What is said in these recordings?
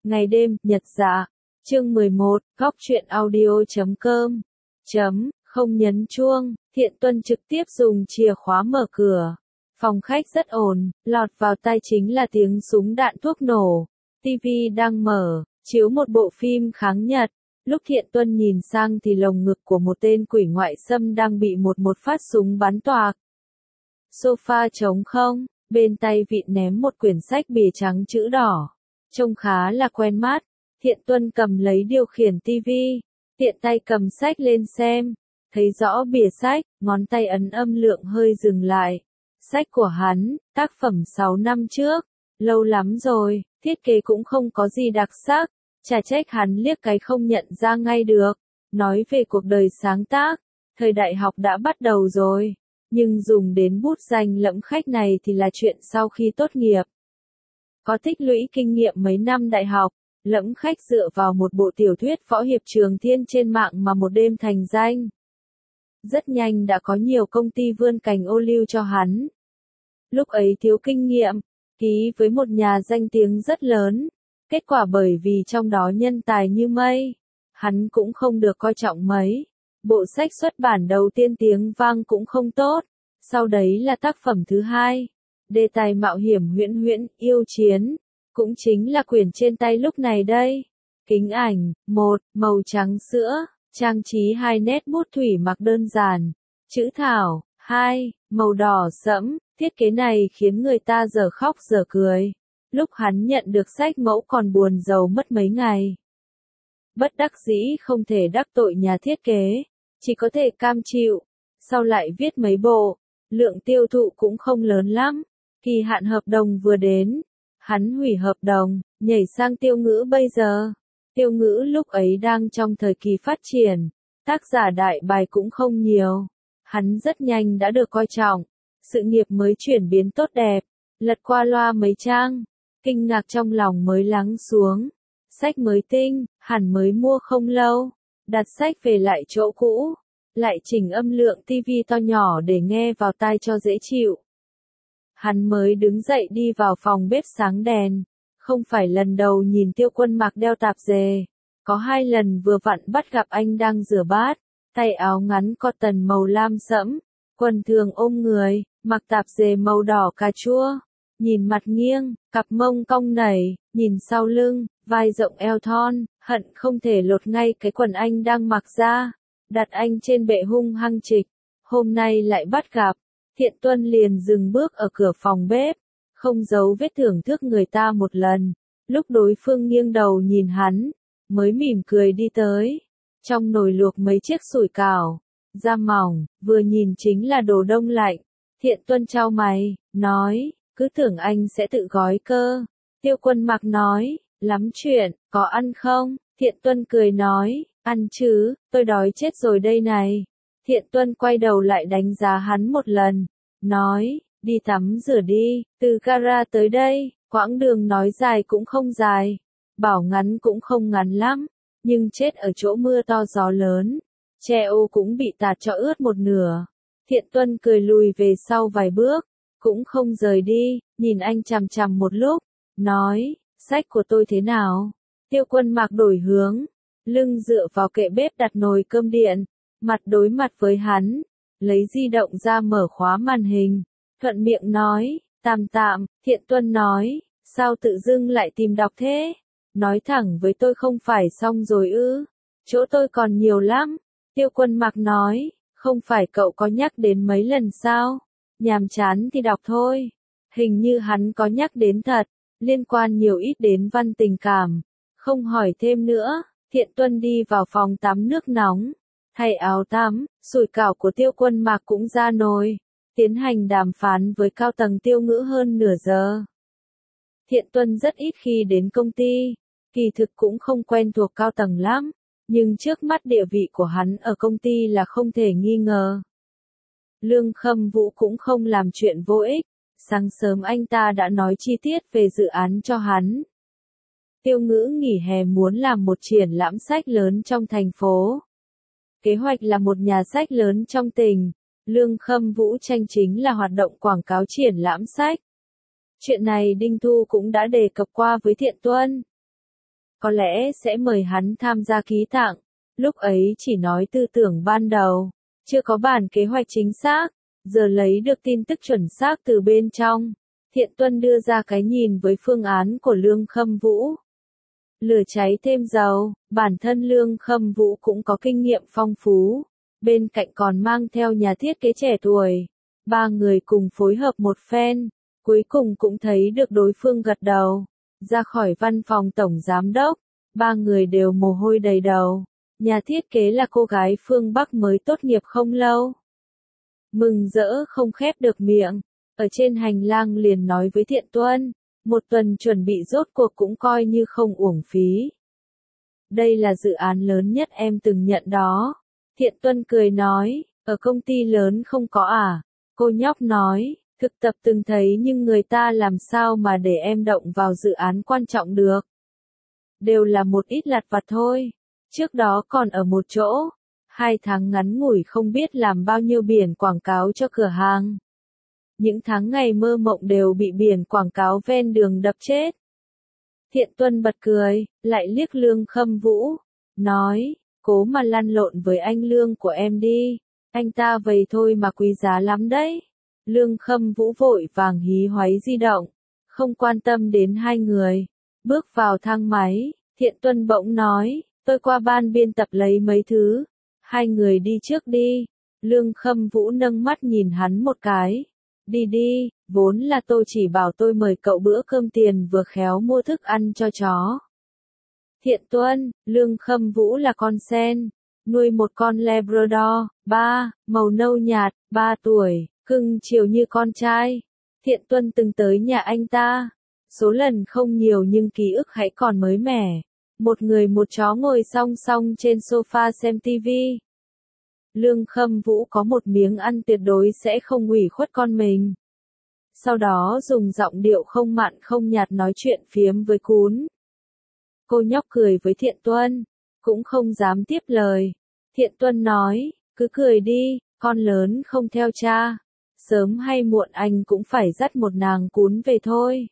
Ngày đêm, nhật dạ. Chương 11, góc truyện audio.com. Không nhấn chuông, Thiện Tuân trực tiếp dùng chìa khóa mở cửa. Phòng khách rất ồn, lọt vào tai chính là tiếng súng đạn thuốc nổ. TV đang mở, chiếu một bộ phim kháng Nhật. Lúc Thiện Tuân nhìn sang thì lồng ngực của một tên quỷ ngoại xâm đang bị một phát súng bắn toạc. Sofa trống không, bên tay vịn ném một quyển sách bìa trắng chữ đỏ. Trông khá là quen mắt. Thiện Tuân cầm lấy điều khiển tivi, tiện tay cầm sách lên xem, thấy rõ bìa sách, ngón tay ấn âm lượng hơi dừng lại. Sách của hắn, tác phẩm 6 năm trước, lâu lắm rồi, thiết kế cũng không có gì đặc sắc, chả trách hắn liếc cái không nhận ra ngay được. Nói về cuộc đời sáng tác, thời đại học đã bắt đầu rồi, nhưng dùng đến bút danh lẫm khách này thì là chuyện sau khi tốt nghiệp. Có tích lũy kinh nghiệm mấy năm đại học, lẫm khách dựa vào một bộ tiểu thuyết võ hiệp Trường Thiên trên mạng mà một đêm thành danh. Rất nhanh đã có nhiều công ty vươn cành ô liu cho hắn. Lúc ấy thiếu kinh nghiệm, ký với một nhà danh tiếng rất lớn. Kết quả bởi vì trong đó nhân tài như mây, hắn cũng không được coi trọng mấy. Bộ sách xuất bản đầu tiên tiếng vang cũng không tốt. Sau đấy là tác phẩm thứ hai. Đề tài mạo hiểm huyễn huyễn, yêu chiến. Cũng chính là quyển trên tay lúc này đây. Kính ảnh, 1, màu trắng sữa, trang trí 2 nét bút thủy mặc đơn giản. Chữ thảo, 2, màu đỏ sẫm, thiết kế này khiến người ta dở khóc dở cười. Lúc hắn nhận được sách mẫu còn buồn rầu mất mấy ngày. Bất đắc dĩ không thể đắc tội nhà thiết kế, chỉ có thể cam chịu. Sau lại viết mấy bộ, lượng tiêu thụ cũng không lớn lắm. Kỳ hạn hợp đồng vừa đến, hắn hủy hợp đồng, nhảy sang Tiêu Ngữ bây giờ. Tiêu Ngữ lúc ấy đang trong thời kỳ phát triển, tác giả đại bài cũng không nhiều. Hắn rất nhanh đã được coi trọng, sự nghiệp mới chuyển biến tốt đẹp, lật qua loa mấy trang, kinh ngạc trong lòng mới lắng xuống. Sách mới tinh, hẳn mới mua không lâu, đặt sách về lại chỗ cũ, lại chỉnh âm lượng tivi to nhỏ để nghe vào tai cho dễ chịu. Hắn mới đứng dậy đi vào phòng bếp sáng đèn, không phải lần đầu nhìn Tiêu Quân mặc đeo tạp dề, có 2 lần vừa vặn bắt gặp anh đang rửa bát, tay áo ngắn cotton màu lam sẫm, quần thường ôm người, mặc tạp dề màu đỏ cà chua, nhìn mặt nghiêng, cặp mông cong nảy, nhìn sau lưng, vai rộng eo thon, hận không thể lột ngay cái quần anh đang mặc ra, đặt anh trên bệ hung hăng trịch. Hôm nay lại bắt gặp. Thiện Tuân liền dừng bước ở cửa phòng bếp, không giấu vết thưởng thức người ta một lần. Lúc đối phương nghiêng đầu nhìn hắn, mới mỉm cười đi tới. Trong nồi luộc mấy chiếc sủi cảo, da mỏng, vừa nhìn chính là đồ đông lạnh. Thiện Tuân chau mày, nói, cứ tưởng anh sẽ tự gói cơ. Tiêu Quân mặc nói, lắm chuyện, có ăn không? Thiện Tuân cười nói, ăn chứ, tôi đói chết rồi đây này. Thiện Tuân quay đầu lại đánh giá hắn một lần, nói, đi tắm rửa đi, từ gara tới đây, quãng đường nói dài cũng không dài, bảo ngắn cũng không ngắn lắm, nhưng chết ở chỗ mưa to gió lớn, che ô cũng bị tạt cho ướt một nửa. Thiện Tuân cười lùi về sau vài bước, cũng không rời đi, nhìn anh chằm chằm một lúc, nói, sách của tôi thế nào? Tiêu Quân mặc đổi hướng, lưng dựa vào kệ bếp đặt nồi cơm điện, mặt đối mặt với hắn, lấy di động ra mở khóa màn hình, thuận miệng nói, tạm tạm. Thiện Tuân nói, sao tự dưng lại tìm đọc thế? Nói thẳng với tôi không phải xong rồi ư? Chỗ tôi còn nhiều lắm. Tiêu Quân mặc nói, không phải cậu có nhắc đến mấy lần sao? Nhàm chán thì đọc thôi. Hình như hắn có nhắc đến thật, liên quan nhiều ít đến văn tình cảm. Không hỏi thêm nữa, Thiện Tuân đi vào phòng tắm nước nóng. Thay áo tắm, sủi cảo của Tiêu Quân mặc cũng ra nồi, tiến hành đàm phán với cao tầng Tiêu Ngữ hơn nửa giờ. Thiện Tuân rất ít khi đến công ty, kỳ thực cũng không quen thuộc cao tầng lắm, nhưng trước mắt địa vị của hắn ở công ty là không thể nghi ngờ. Lương Khâm Vũ cũng không làm chuyện vô ích, sáng sớm anh ta đã nói chi tiết về dự án cho hắn. Tiêu Ngữ nghỉ hè muốn làm một triển lãm sách lớn trong thành phố. Kế hoạch là một nhà sách lớn trong tỉnh, Lương Khâm Vũ tranh chính là hoạt động quảng cáo triển lãm sách. Chuyện này Đinh Thu cũng đã đề cập qua với Thiện Tuân. có lẽ sẽ mời hắn tham gia ký tặng. Lúc ấy chỉ nói tư tưởng ban đầu, chưa có bản kế hoạch chính xác, giờ lấy được tin tức chuẩn xác từ bên trong. Thiện Tuân đưa ra cái nhìn với phương án của Lương Khâm Vũ. Lửa cháy thêm dầu, bản thân Lương Khâm Vũ cũng có kinh nghiệm phong phú, bên cạnh còn mang theo nhà thiết kế trẻ tuổi. Ba người cùng phối hợp một phen, cuối cùng cũng thấy được đối phương gật đầu. Ra khỏi văn phòng tổng giám đốc, ba người đều mồ hôi đầy đầu. Nhà thiết kế là cô gái phương Bắc mới tốt nghiệp không lâu. Mừng rỡ không khép được miệng, ở trên hành lang liền nói với Thiện Tuân, một tuần chuẩn bị rốt cuộc cũng coi như không uổng phí. Đây là dự án lớn nhất em từng nhận đó. Thiện Tuân cười nói, ở công ty lớn không có à? Cô nhóc nói, thực tập từng thấy nhưng người ta làm sao mà để em động vào dự án quan trọng được. Đều là một ít lặt vặt thôi. Trước đó còn ở một chỗ, 2 tháng ngắn ngủi không biết làm bao nhiêu biển quảng cáo cho cửa hàng. Những tháng ngày mơ mộng đều bị biển quảng cáo ven đường đập chết. Thiện Tuân bật cười, lại liếc Lương Khâm Vũ, nói, cố mà lăn lộn với anh Lương của em đi, anh ta vậy thôi mà quý giá lắm đấy. Lương Khâm Vũ vội vàng hí hoáy di động, không quan tâm đến hai người. Bước vào thang máy, Thiện Tuân bỗng nói, tôi qua ban biên tập lấy mấy thứ, hai người đi trước đi. Lương Khâm Vũ nâng mắt nhìn hắn một cái. Đi đi, vốn là tôi chỉ bảo tôi mời cậu bữa cơm tiền vừa khéo mua thức ăn cho chó. Thiện Tuân, Lương Khâm Vũ là con sen, nuôi một con Labrador, màu nâu nhạt, 3 tuổi, cưng chiều như con trai. Thiện Tuân từng tới nhà anh ta, số lần không nhiều nhưng ký ức hãy còn mới mẻ. Một người một chó ngồi song song trên sofa xem tivi. Lương Khâm Vũ có một miếng ăn tuyệt đối sẽ không ủy khuất con mình. Sau đó dùng giọng điệu không mặn không nhạt nói chuyện phiếm với Cún. Cô nhóc cười với Thiện Tuân, cũng không dám tiếp lời. Thiện Tuân nói, cứ cười đi, con lớn không theo cha. Sớm hay muộn anh cũng phải dắt một nàng Cún về thôi.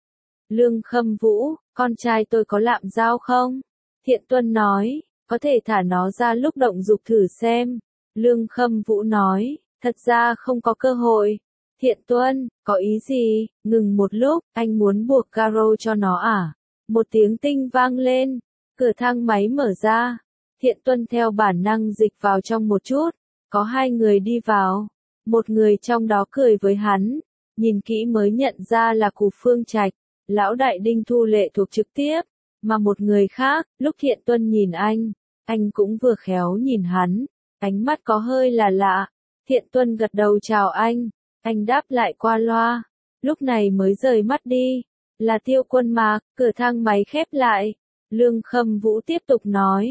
Lương Khâm Vũ, con trai tôi có lạm giao không? Thiện Tuân nói, có thể thả nó ra lúc động dục thử xem. Lương Khâm Vũ nói, thật ra không có cơ hội. Thiện Tuân, có ý gì? Ngừng một lúc, anh muốn buộc caro cho nó à? Một tiếng tinh vang lên, cửa thang máy mở ra. Thiện Tuân theo bản năng dịch vào trong một chút, có hai người đi vào. Một người trong đó cười với hắn, nhìn kỹ mới nhận ra là Cù Phương Trạch, lão đại Đinh Thu Lệ thuộc trực tiếp, mà một người khác, lúc Thiện Tuân nhìn anh cũng vừa khéo nhìn hắn, ánh mắt có hơi là lạ. Thiện Tuân gật đầu chào anh đáp lại qua loa, lúc này mới rời mắt đi, là Tiêu Quân mà, cửa thang máy khép lại. Lương Khâm Vũ tiếp tục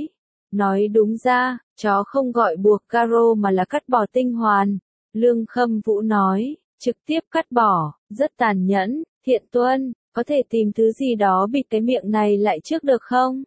nói đúng ra, chó không gọi buộc caro mà là cắt bỏ tinh hoàn. Lương Khâm Vũ nói, trực tiếp cắt bỏ, rất tàn nhẫn. Thiện Tuân, có thể tìm thứ gì đó bịt cái miệng này lại trước được không?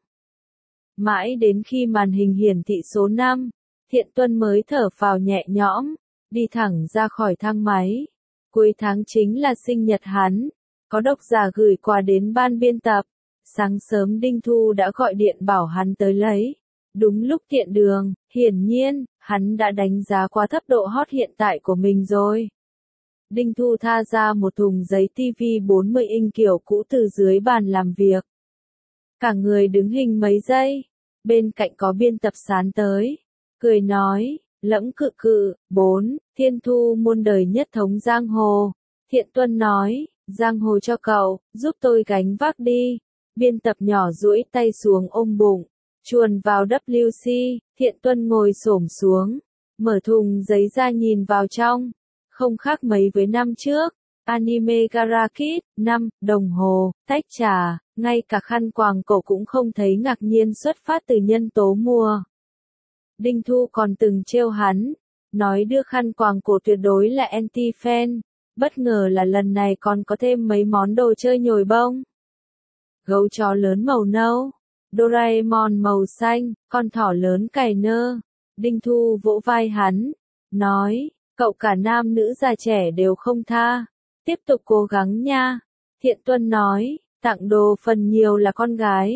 Mãi đến khi màn hình hiển thị số 5, Thiện Tuân mới thở phào nhẹ nhõm, đi thẳng ra khỏi thang máy. Cuối tháng chính là sinh nhật hắn, có độc giả gửi quà đến ban biên tập. Sáng sớm Đinh Thu đã gọi điện bảo hắn tới lấy. Đúng lúc tiện đường, hiển nhiên, hắn đã đánh giá quá thấp độ hot hiện tại của mình rồi. Đinh Thu tha ra một thùng giấy TV 40 inch kiểu cũ từ dưới bàn làm việc. Cả người đứng hình mấy giây, bên cạnh có biên tập sán tới, cười nói, Lẫm Cự Cự, 4, Thiên Thu muôn đời nhất thống giang hồ. Thiện Tuân nói, giang hồ cho cậu, giúp tôi gánh vác đi. Biên tập nhỏ duỗi tay xuống ôm bụng, chuồn vào WC. Thiện Tuân ngồi xổm xuống, mở thùng giấy ra nhìn vào trong. Không khác mấy với năm trước, anime Gara Kid, 5, đồng hồ, tách trà, ngay cả khăn quàng cổ cũng không thấy ngạc nhiên xuất phát từ nhân tố mùa. Đinh Thu còn từng trêu hắn, nói đưa khăn quàng cổ tuyệt đối là anti-fan, bất ngờ là lần này còn có thêm mấy món đồ chơi nhồi bông. Gấu chó lớn màu nâu, Doraemon màu xanh, con thỏ lớn cày nơ. Đinh Thu vỗ vai hắn, nói, cậu cả nam nữ già trẻ đều không tha, tiếp tục cố gắng nha. Thiện Tuân nói, tặng đồ phần nhiều là con gái,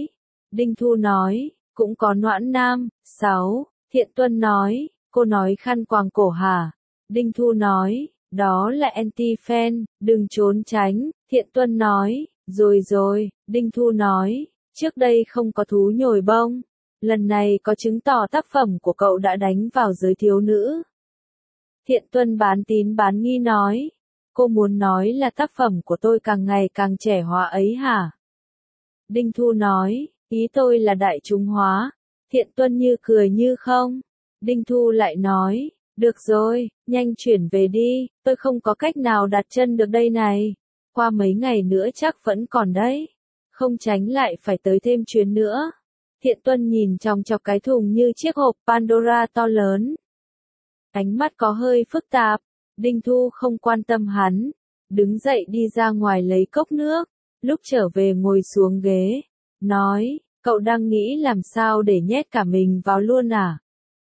Đinh Thu nói, cũng có Noãn Nam. 6. Thiện Tuân nói, cô nói khăn quàng cổ hả? Đinh Thu nói, đó là anti-fan, đừng trốn tránh. Thiện Tuân nói, rồi. Đinh Thu nói, trước đây không có thú nhồi bông. Lần này có chứng tỏ tác phẩm của cậu đã đánh vào giới thiếu nữ. Thiện Tuân bán tín bán nghi nói, cô muốn nói là tác phẩm của tôi càng ngày càng trẻ hóa ấy hả? Đinh Thu nói, ý tôi là đại chúng hóa. Thiện Tuân như cười như không. Đinh Thu lại nói, được rồi, nhanh chuyển về đi, tôi không có cách nào đặt chân được đây này. Qua mấy ngày nữa chắc vẫn còn đấy. Không tránh lại phải tới thêm chuyến nữa. Thiện Tuân nhìn trong chọc cái thùng như chiếc hộp Pandora to lớn. Ánh mắt có hơi phức tạp. Đinh Thu không quan tâm hắn. Đứng dậy đi ra ngoài lấy cốc nước. Lúc trở về ngồi xuống ghế. Nói, cậu đang nghĩ làm sao để nhét cả mình vào luôn à?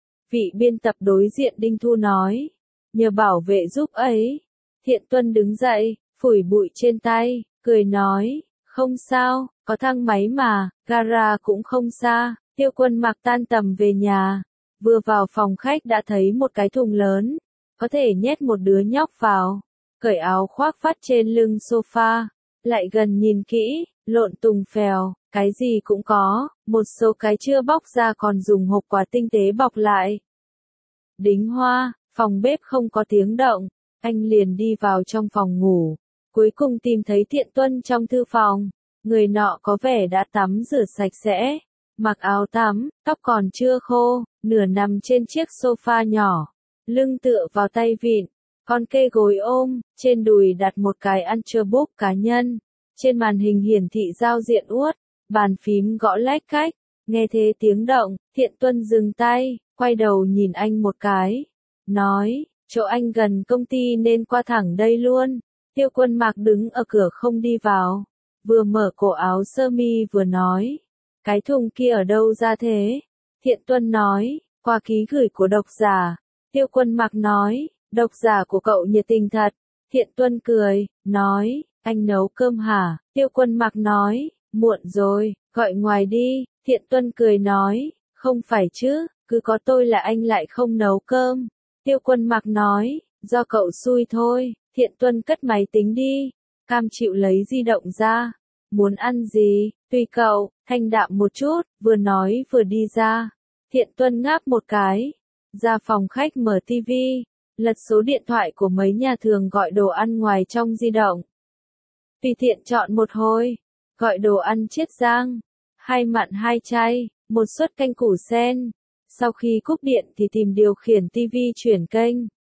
Vị biên tập đối diện Đinh Thu nói. Nhờ bảo vệ giúp ấy. Thiện Tuân đứng dậy, phủi bụi trên tay, cười nói. Không sao, có thang máy mà, gara cũng không xa. Tiêu Quân mặc tan tầm về nhà. Vừa vào phòng khách đã thấy một cái thùng lớn. Có thể nhét một đứa nhóc vào. Cởi áo khoác phát trên lưng sofa. Lại gần nhìn kỹ, lộn tùng phèo, cái gì cũng có. Một số cái chưa bóc ra còn dùng hộp quà tinh tế bọc lại. Đính hoa, phòng bếp không có tiếng động. Anh liền đi vào trong phòng ngủ. Cuối cùng tìm thấy Thiện Tuân trong thư phòng. Người nọ có vẻ đã tắm rửa sạch sẽ. Mặc áo tắm, tóc còn chưa khô, nửa nằm trên chiếc sofa nhỏ. Lưng tựa vào tay vịn, con kê gối ôm, trên đùi đặt một cái Ultrabook cá nhân. Trên màn hình hiển thị giao diện uất, bàn phím gõ lách cách. Nghe thế tiếng động, Thiện Tuân dừng tay, quay đầu nhìn anh một cái. Nói, chỗ anh gần công ty nên qua thẳng đây luôn. Tiêu Quân Mạc đứng ở cửa không đi vào. Vừa mở cổ áo sơ mi vừa nói. Cái thùng kia ở đâu ra thế? Thiện Tuân nói, qua ký gửi của độc giả. Tiêu Quân Mạc nói, độc giả của cậu nhiệt tình thật. Thiện Tuân cười, nói, anh nấu cơm hả? Tiêu Quân Mạc nói, muộn rồi, gọi ngoài đi. Thiện Tuân cười nói, không phải chứ, cứ có tôi là anh lại không nấu cơm. Tiêu Quân Mạc nói, do cậu xui thôi. Thiện Tuân cất máy tính đi. Cam chịu lấy di động ra. Muốn ăn gì, tùy cậu, thanh đạm một chút, vừa nói vừa đi ra. Thiện Tuân ngáp một cái. Ra phòng khách mở tivi, lật số điện thoại của mấy nhà thường gọi đồ ăn ngoài trong di động. Tùy tiện chọn một hồi, gọi đồ ăn chiết giang, 2 mặn 2 chay, một suất canh củ sen. Sau khi cúp điện thì tìm điều khiển tivi chuyển kênh.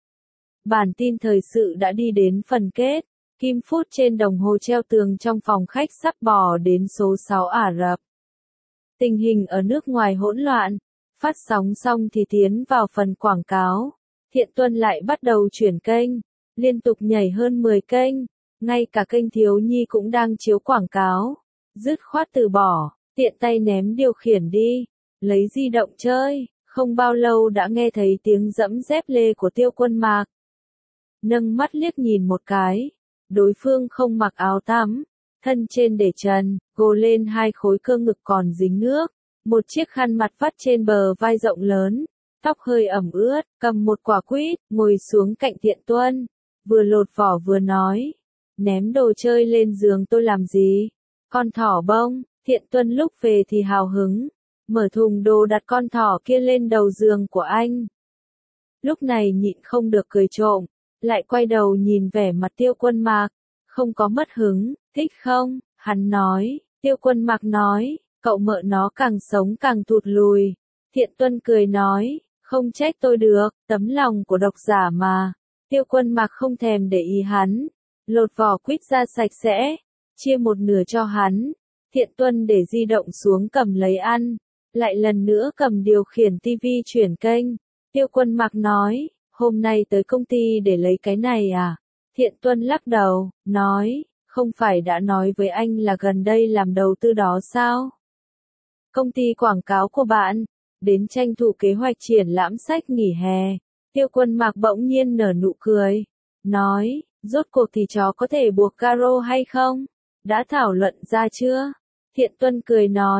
Bản tin thời sự đã đi đến phần kết. Kim phút trên đồng hồ treo tường trong phòng khách sắp bò đến số 6 Ả Rập. Tình hình ở nước ngoài hỗn loạn. Phát sóng xong thì tiến vào phần quảng cáo. Thiện Tuân lại bắt đầu chuyển kênh. Liên tục nhảy hơn 10 kênh. Ngay cả kênh thiếu nhi cũng đang chiếu quảng cáo. Dứt khoát từ bỏ, tiện tay ném điều khiển đi. Lấy di động chơi. Không bao lâu đã nghe thấy tiếng dẫm dép lê của Tiêu Quân Mạc. Nâng mắt liếc nhìn một cái. Đối phương không mặc áo tắm, thân trên để trần, gồ lên 2 khối cơ ngực còn dính nước, một chiếc khăn mặt vắt trên bờ vai rộng lớn, tóc hơi ẩm ướt, cầm một quả quýt, ngồi xuống cạnh Thiện Tuân, vừa lột vỏ vừa nói, ném đồ chơi lên giường tôi làm gì? Con thỏ bông. Thiện Tuân lúc về thì hào hứng, mở thùng đồ đặt con thỏ kia lên đầu giường của anh. Lúc này nhịn không được cười trộm. Lại quay đầu nhìn vẻ mặt Tiêu Quân Mạc, không có mất hứng, thích không? Hắn nói. Tiêu Quân Mạc nói, cậu mợ nó càng sống càng thụt lùi. Thiện Tuân cười nói, không trách tôi được, tấm lòng của độc giả mà. Tiêu Quân Mạc không thèm để ý hắn, lột vỏ quýt ra sạch sẽ, chia một nửa cho hắn. Thiện Tuân để di động xuống cầm lấy ăn, lại lần nữa cầm điều khiển tivi chuyển kênh. Tiêu Quân Mạc nói, hôm nay tới công ty để lấy cái này à? Thiện Tuân lắc đầu, nói, không phải đã nói với anh là gần đây làm đầu tư đó sao? Công ty quảng cáo của bạn, đến tranh thủ kế hoạch triển lãm sách nghỉ hè. Tiêu Quân Mạc bỗng nhiên nở nụ cười, nói, rốt cuộc thì chó có thể buộc caro hay không? Đã thảo luận ra chưa? Thiện Tuân cười nói,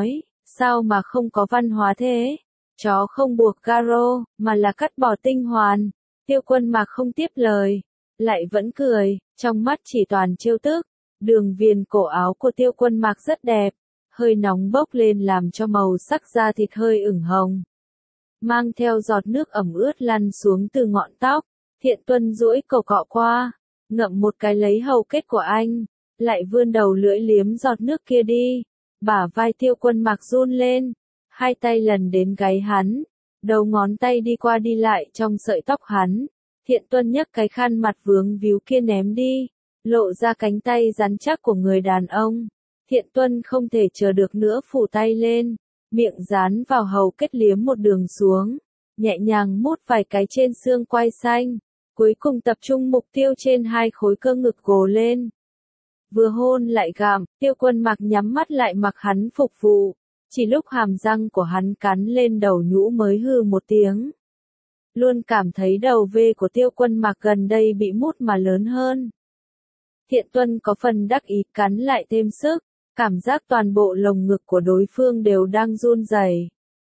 Sao mà không có văn hóa thế? Chó không buộc caro, mà là cắt bỏ tinh hoàn. Tiêu Quân Mạc không tiếp lời, lại vẫn cười, trong mắt chỉ toàn trêu tức. Đường viền cổ áo của Tiêu Quân Mạc rất đẹp, hơi nóng bốc lên làm cho màu sắc da thịt hơi ửng hồng. Mang theo giọt nước ẩm ướt lăn xuống từ ngọn tóc, Thiện Tuân duỗi cổ cọ qua, ngậm một cái lấy hầu kết của anh, lại vươn đầu lưỡi liếm giọt nước kia đi. Bả vai Tiêu Quân Mạc run lên, hai tay lần đến gáy hắn, đầu ngón tay đi qua đi lại trong sợi tóc hắn. Thiện Tuân nhấc cái khăn mặt vướng víu kia ném đi, lộ ra cánh tay rắn chắc của người đàn ông. Thiện Tuân không thể chờ được nữa phủ tay lên, miệng dán vào hầu kết liếm một đường xuống, nhẹ nhàng mút vài cái trên xương quai xanh, cuối cùng tập trung mục tiêu trên hai khối cơ ngực gồ lên. Vừa hôn lại gặm, Tiêu Quân Mạc nhắm mắt lại mặc hắn phục vụ, chỉ lúc hàm răng của hắn cắn lên đầu nhũ mới hừ một tiếng. Luôn cảm thấy đầu vê của Tiêu Quân Mạc gần đây bị mút mà lớn hơn. Thiện Tuân có phần đắc ý cắn lại thêm sức, cảm giác toàn bộ lồng ngực của đối phương đều đang run rẩy.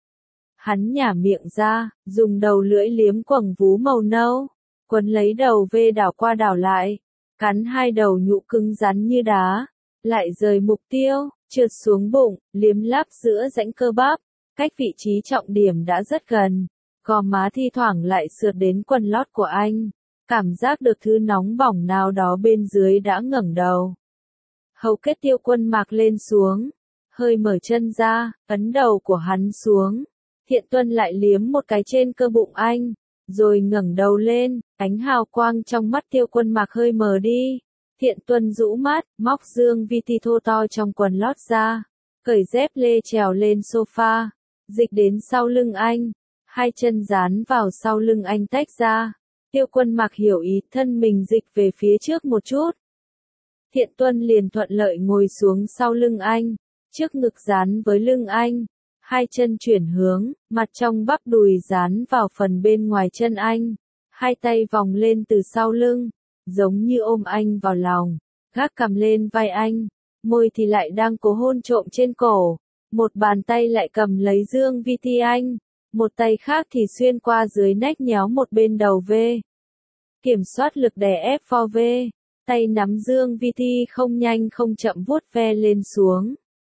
Hắn nhả miệng ra, dùng đầu lưỡi liếm quầng vú màu nâu, quấn lấy đầu vê đảo qua đảo lại, cắn hai đầu nhũ cứng rắn như đá, lại rời mục tiêu, trượt xuống bụng, liếm láp giữa rãnh cơ bắp, cách vị trí trọng điểm đã rất gần, gò má thi thoảng lại sượt đến quần lót của anh, cảm giác được thứ nóng bỏng nào đó bên dưới đã ngẩng đầu. Hầu kết Tiêu Quân Mạc lên xuống, hơi mở chân ra, ấn đầu của hắn xuống. Thiện Tuân lại liếm một cái trên cơ bụng anh, rồi ngẩng đầu lên, ánh hào quang trong mắt Tiêu Quân Mạc hơi mờ đi. Thiện Tuân rũ mắt, móc dương VT thô to trong quần lót ra, cởi dép lê trèo lên sofa, dịch đến sau lưng anh, hai chân dán vào sau lưng anh tách ra. Tiêu Quân Mạc hiểu ý, thân mình dịch về phía trước một chút. Thiện Tuân liền thuận lợi ngồi xuống sau lưng anh, trước ngực dán với lưng anh, hai chân chuyển hướng, mặt trong bắp đùi dán vào phần bên ngoài chân anh, hai tay vòng lên từ sau lưng, giống như ôm anh vào lòng, gác cằm lên vai anh, môi thì lại đang cố hôn trộm trên cổ, một bàn tay lại cầm lấy dương VT anh, một tay khác thì xuyên qua dưới nách nhéo một bên đầu V. Kiểm soát lực đè ép for V, tay nắm dương VT không nhanh không chậm vuốt ve lên xuống.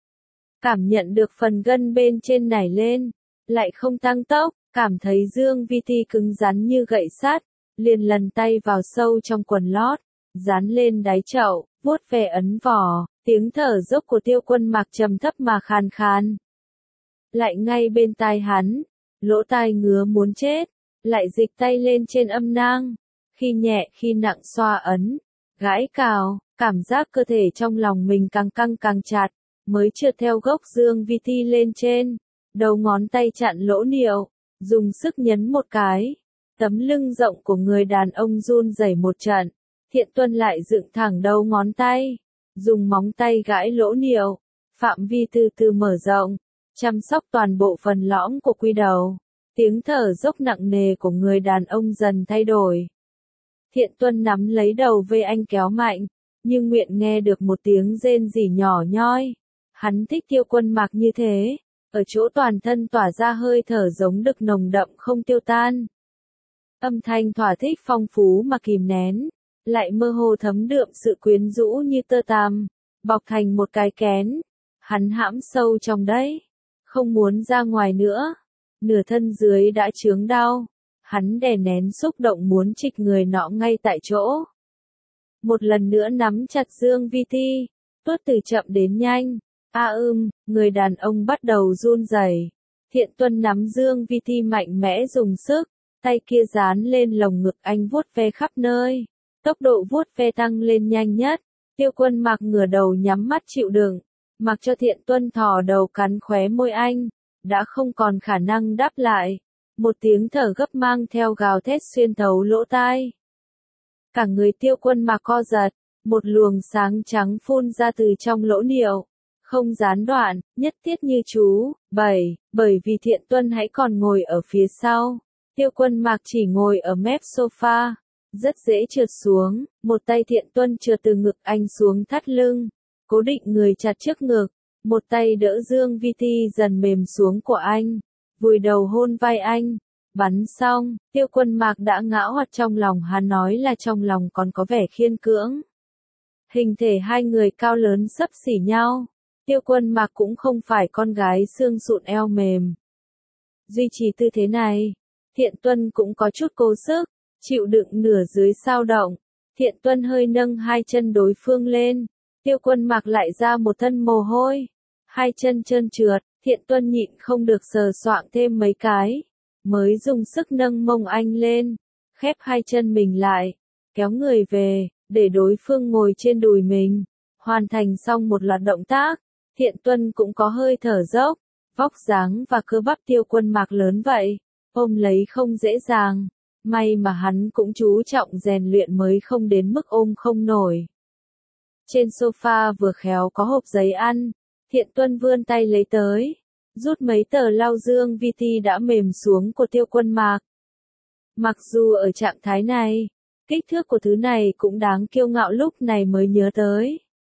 Cảm nhận được phần gân bên trên nảy lên, lại không tăng tốc, cảm thấy dương VT cứng rắn như gậy sắt, liền lần tay vào sâu trong quần lót, dán lên đáy chậu, vuốt ve ấn vỏ, tiếng thở dốc của Tiêu Quân Mạc trầm thấp mà khàn khàn. Lại ngay bên tai hắn, lỗ tai ngứa muốn chết, lại dịch tay lên trên âm nang, khi nhẹ khi nặng xoa ấn, gãi cào, cảm giác cơ thể trong lòng mình càng căng càng chặt, mới trượt theo gốc dương VT lên trên, đầu ngón tay chặn lỗ niệu, dùng sức nhấn một cái, tấm lưng rộng của người đàn ông run rẩy một trận. Thiện Tuân lại dựng thẳng đầu ngón tay, dùng móng tay gãi lỗ niệu, phạm vi từ từ mở rộng, chăm sóc toàn bộ phần lõm của quy đầu. Tiếng thở dốc nặng nề của người đàn ông dần thay đổi. Thiện Tuân nắm lấy đầu vê anh kéo mạnh, nhưng miệng nghe được một tiếng rên rỉ nhỏ nhoi. Hắn thích Tiêu Quân Mạc như thế, ở chỗ toàn thân tỏa ra hơi thở giống đực nồng đậm không tiêu tan. Âm thanh thỏa thích phong phú mà kìm nén, lại mơ hồ thấm đượm sự quyến rũ như tơ tằm, bọc thành một cái kén. Hắn hãm sâu trong đấy, không muốn ra ngoài nữa. Nửa thân dưới đã chướng đau, hắn đè nén xúc động muốn trịch người nọ ngay tại chỗ. Một lần nữa nắm chặt dương VT, tuốt từ chậm đến nhanh. Người đàn ông bắt đầu run rẩy. Thiện Tuân nắm dương VT mạnh mẽ dùng sức, tay kia dán lên lồng ngực anh vuốt ve khắp nơi. Tốc độ vuốt ve tăng lên nhanh nhất. Tiêu Quân Mạc ngửa đầu nhắm mắt chịu đựng, mặc cho Thiện Tuân thò đầu cắn khóe môi anh, đã không còn khả năng đáp lại. Một tiếng thở gấp mang theo gào thét xuyên thấu lỗ tai. Cả người Tiêu Quân Mạc co giật, một luồng sáng trắng phun ra từ trong lỗ niệu, không gián đoạn, nhất thiết như chú. Bởi vì Thiện Tuân hãy còn ngồi ở phía sau, Tiêu Quân Mạc chỉ ngồi ở mép sofa, rất dễ trượt xuống, một tay Thiện Tuân trượt từ ngực anh xuống thắt lưng, cố định người chặt trước ngực, Một tay đỡ Dương Vi Ti dần mềm xuống của anh, vùi đầu hôn vai anh. Bắn xong, Tiêu Quân Mạc đã ngã hoặc trong lòng hắn nói là trong lòng còn có vẻ khiên cưỡng. Hình thể hai người cao lớn xấp xỉ nhau. Tiêu Quân Mạc cũng không phải con gái xương sụn eo mềm. Duy trì tư thế này, Thiện Tuân cũng có chút cố sức, chịu đựng nửa dưới sao động. Thiện Tuân hơi nâng hai chân đối phương lên, Tiêu Quân Mạc lại ra một thân mồ hôi. Hai chân trơn trượt, Thiện Tuân nhịn không được sờ soạng thêm mấy cái, mới dùng sức nâng mông anh lên, khép hai chân mình lại, kéo người về, để đối phương ngồi trên đùi mình. Hoàn thành xong một loạt động tác, Thiện Tuân cũng có hơi thở dốc, vóc dáng và cơ bắp Tiêu Quân Mạc lớn vậy, ôm lấy không dễ dàng, may mà hắn cũng chú trọng rèn luyện mới không đến mức ôm không nổi. Trên sofa vừa khéo có hộp giấy ăn, Thiện Tuân vươn tay lấy tới, rút mấy tờ lau Dương Vi Ti đã mềm xuống của Tiêu Quân Mạc. Mặc dù ở trạng thái này, kích thước của thứ này cũng đáng kiêu ngạo lúc này mới nhớ tới.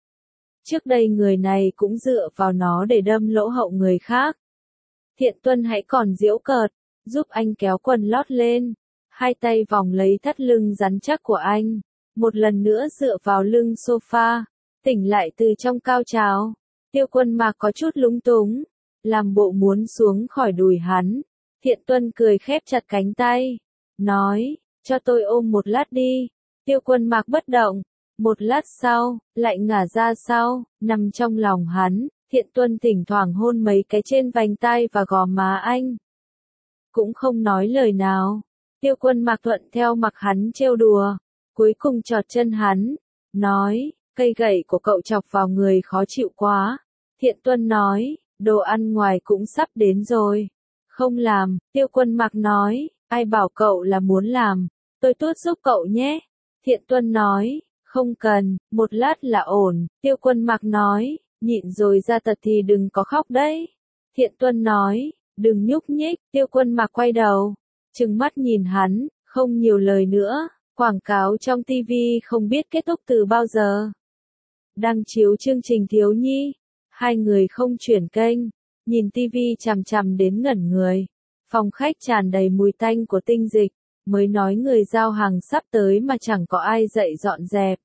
Trước đây người này cũng dựa vào nó để đâm lỗ hậu người khác. Thiện Tuân hãy còn giễu cợt, giúp anh kéo quần lót lên, hai tay vòng lấy thắt lưng rắn chắc của anh, một lần nữa dựa vào lưng sofa, tỉnh lại từ trong cao trào. Tiêu Quân Mạc có chút lúng túng, làm bộ muốn xuống khỏi đùi hắn. Thiện Tuân cười khép chặt cánh tay, nói, cho tôi ôm một lát đi. Tiêu Quân Mạc bất động, một lát sau, lại ngả ra sau, nằm trong lòng hắn. Thiện Tuân thỉnh thoảng hôn mấy cái trên vành tai và gò má anh. Cũng không nói lời nào. Tiêu Quân Mạc thuận theo mặc hắn trêu đùa, cuối cùng chọt chân hắn, nói, cây gậy của cậu chọc vào người khó chịu quá. Thiện Tuân nói, đồ ăn ngoài cũng sắp đến rồi. Không làm, Tiêu Quân Mạc nói, ai bảo cậu là muốn làm, tôi tuốt giúp cậu nhé. Thiện Tuân nói, không cần, một lát là ổn. Tiêu Quân Mạc nói, nhịn rồi ra tật thì đừng có khóc đấy. Thiện Tuân nói, đừng nhúc nhích. Tiêu Quân Mạc quay đầu, trừng mắt nhìn hắn, không nhiều lời nữa. Quảng cáo trong TV không biết kết thúc từ bao giờ. Đang chiếu chương trình thiếu nhi. Hai người không chuyển kênh, nhìn TV chằm chằm đến ngẩn người. Phòng khách tràn đầy mùi tanh của tinh dịch, mới nói người giao hàng sắp tới mà chẳng có ai dậy dọn dẹp.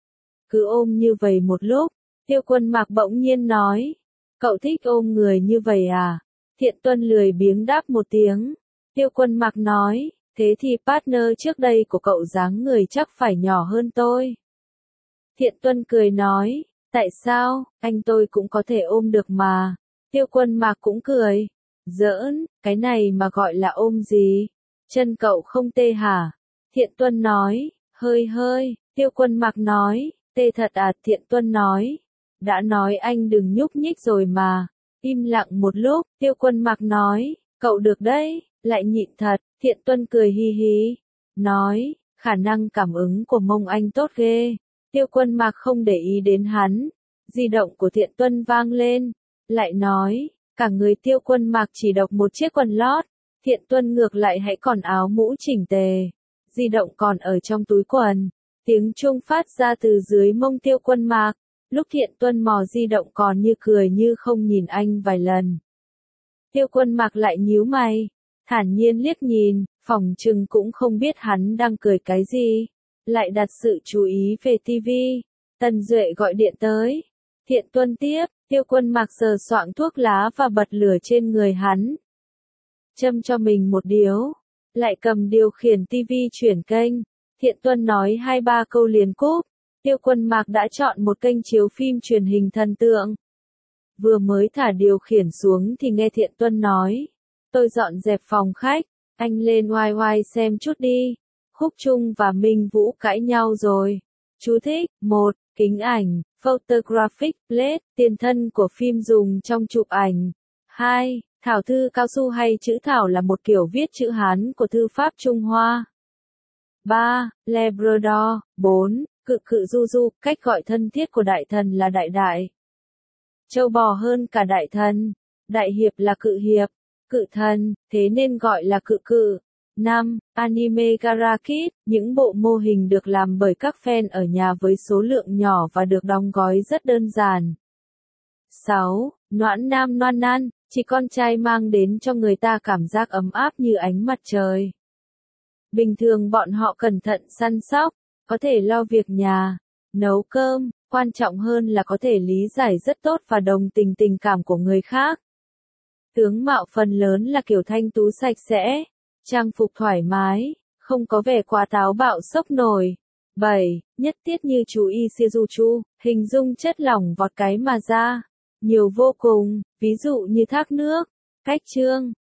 Cứ ôm như vậy một lúc, Tiêu Quân Mạc bỗng nhiên nói, cậu thích ôm người như vậy à? Thiện Tuân lười biếng đáp một tiếng. Tiêu Quân Mạc nói, thế thì partner trước đây của cậu dáng người chắc phải nhỏ hơn tôi. Thiện Tuân cười nói, tại sao, anh tôi cũng có thể ôm được mà. Tiêu Quân Mạc cũng cười, giỡn, cái này mà gọi là ôm gì? Chân cậu không tê hả? Thiện Tuân nói, hơi hơi. Tiêu Quân Mạc nói, tê thật à? Thiện Tuân nói, đã nói anh đừng nhúc nhích rồi mà. Im lặng một lúc, Tiêu Quân Mạc nói, cậu được đấy, lại nhịn thật. Thiện Tuân cười hi hi, nói, khả năng cảm ứng của mông anh tốt ghê. Tiêu Quân Mạc không để ý đến hắn. Di động của Thiện Tuân vang lên, lại nói, cả người Tiêu Quân Mạc chỉ độc một chiếc quần lót. Thiện Tuân ngược lại hãy còn áo mũ chỉnh tề. Di động còn ở trong túi quần. Tiếng chuông phát ra từ dưới mông Tiêu Quân Mạc. Lúc Thiện Tuân mò di động còn như cười như không nhìn anh vài lần. Tiêu Quân Mạc lại nhíu mày, thản nhiên liếc nhìn, phỏng chừng cũng không biết hắn đang cười cái gì. Lại đặt sự chú ý về TV. Tần Duệ gọi điện tới. Thiện Tuân tiếp, Tiêu Quân Mạc sờ soạng thuốc lá và bật lửa trên người hắn. Châm cho mình một điếu, lại cầm điều khiển TV chuyển kênh. Thiện Tuân nói 2-3 câu liền cúp. Tiêu Quân Mạc đã chọn một kênh chiếu phim truyền hình thần tượng. Vừa mới thả điều khiển xuống thì nghe Thiện Tuân nói, tôi dọn dẹp phòng khách, anh lên YY xem chút đi. Khúc Trung và Minh Vũ cãi nhau rồi. Chú thích, 1. Kính ảnh, photographic plate, tiền thân của phim dùng trong chụp ảnh. 2. Thảo thư cao su hay chữ thảo là một kiểu viết chữ Hán của thư pháp Trung Hoa. 3. Labrador. 4. Cự cự du du, cách gọi thân thiết của đại thần là đại đại. Châu bò hơn cả đại thần. Đại hiệp là cự hiệp, cự thần, thế nên gọi là cự cự. 5. Anime Garakid, những bộ mô hình được làm bởi các fan ở nhà với số lượng nhỏ và được đóng gói rất đơn giản. 6. Noãn nam noan nan, chỉ con trai mang đến cho người ta cảm giác ấm áp như ánh mặt trời. Bình thường bọn họ cẩn thận săn sóc, có thể lo việc nhà, nấu cơm, quan trọng hơn là có thể lý giải rất tốt và đồng tình tình cảm của người khác. Tướng mạo phần lớn là kiểu thanh tú sạch sẽ, trang phục thoải mái, không có vẻ quá táo bạo sốc nổi. 7. Nhất tiết như chú Isuzu, hình dung chất lỏng vọt cái mà ra. Nhiều vô cùng, ví dụ như thác nước, cách chương,